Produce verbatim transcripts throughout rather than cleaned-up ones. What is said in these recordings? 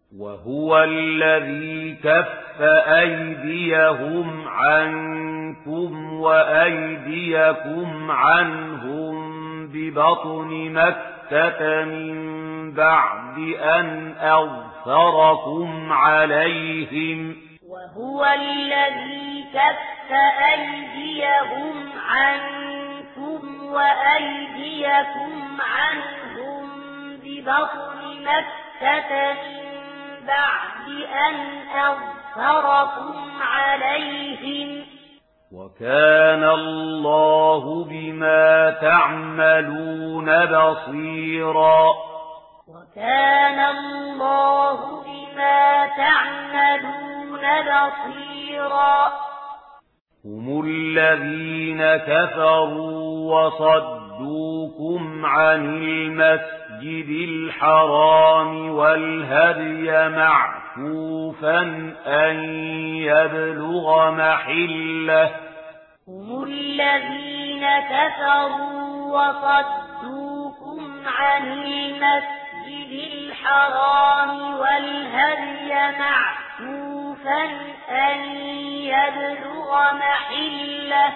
وهو الذي كف أيديهم عنكم وأيديكم عنهم ببطن مكة من بعد أن أظفركم عليهم وهو الذي كف أيديهم عنكم وأيديكم عنهم ببطن مكة من بعد أن أظفركم عليهم وكان الله بما تعملون بصيرا وكان الله بما تعملون بصيرا هم الذين كفروا وصدوكم عن المسجد الحرام والهدي معكوفا أن يبلغ محله هم الذين كفروا وصدوكم عن المسجد الحرام والهدي معكوفا أن يبلغ محله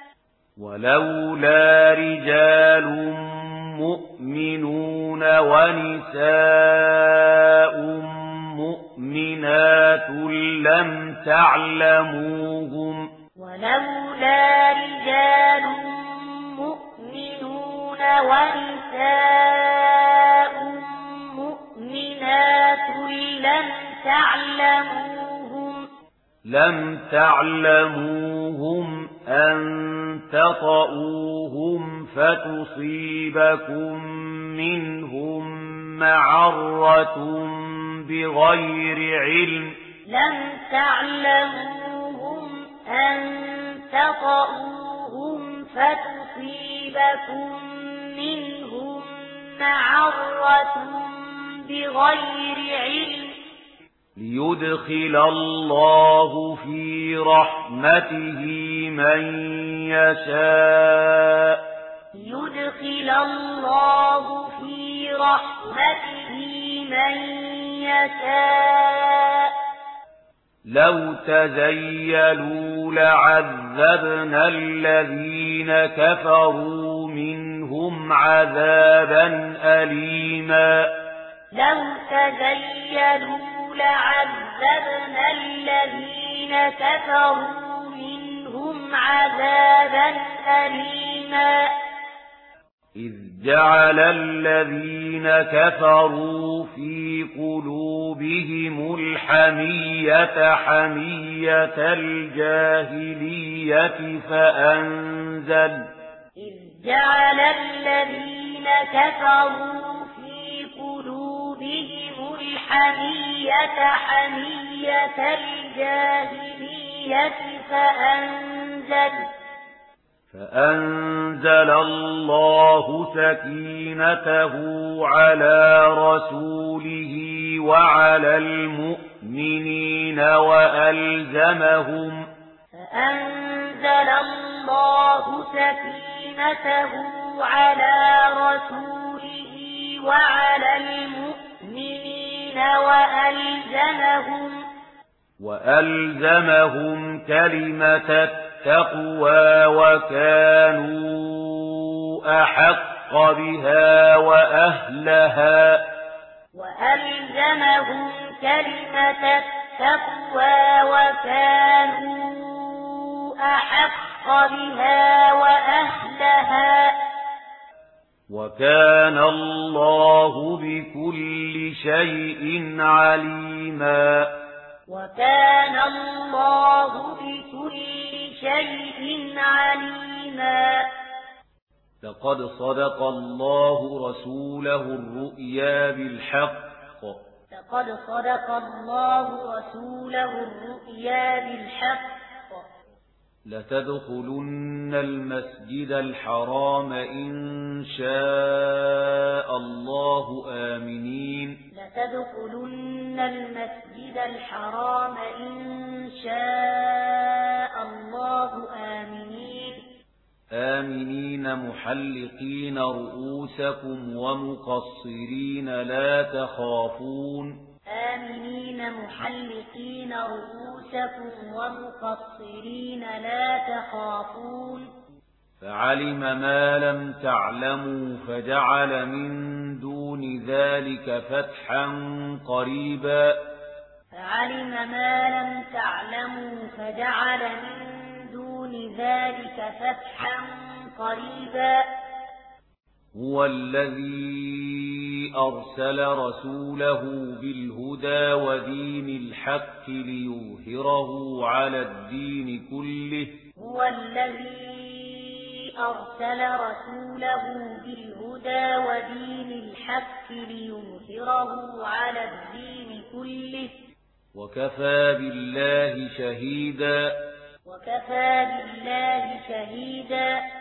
ولولا رجال مؤمنون ونساء مؤمنات لم تعلموهم ولولا رجال مؤمنون ونساء مؤمنات لم تعلموهم لم تعلموهم أن تطؤوهم فتصيبكم منهم معرة بغير علم لم تعلموهم أن تطؤوهم فتصيبكم منهم معرة بغير علم ليدخل الله في رحمته من يشاء ليدخل الله في رحمته من يشاء لو تزيلوا لعذبنا الذين كفروا منهم عذابا أليما لو تزيلوا لعذبنا الذين كفروا منهم عذابا أليما إذ جعل الذين كفروا في قلوبهم الحمية حمية الجاهلية فأنزل إذ جعل الذين كفروا في قلوبهم الحمية حمية الجاهلية فأنزل فأنزل الله سكينته على رسوله وعلى المؤمنين وألزمهم فأنزل الله سكينته على رسوله وعلى المؤمنين وألزمهم وألزمهم كلمة التقوى وكانوا أحق بها وأهلها وألزمهم كلمة التقوى وكانوا أحق بها وأهلها وكان الله بكل شيء عليما وكان الله بكل شيء عليما لقد صدق الله رسوله الرؤيا بالحق لقد صدق الله رسوله الرؤيا بالحق لتدخلن المسجد الحرام إن شاء الله آمنين لتدخلن المسجد الحرام إن شاء الله آمنين آمنين محلقين رؤوسكم ومقصرين لا تخافون آمنين محلقين رؤوسكم ومقصرين لا تخافون فعلم ما لم تعلموا فجعل من دون ذلك فتحا قريبا فعلم ما لم تعلموا فجعل من دون ذلك فتحا قريبا هو الذي أرسل رسوله بالهدى ودين الحق ليظهره على الدين كله هو الذي أرسل رسوله بالهدى ودين الحق ليظهره على الدين كله وكفى بالله شهيدا وكفى بالله شهيدا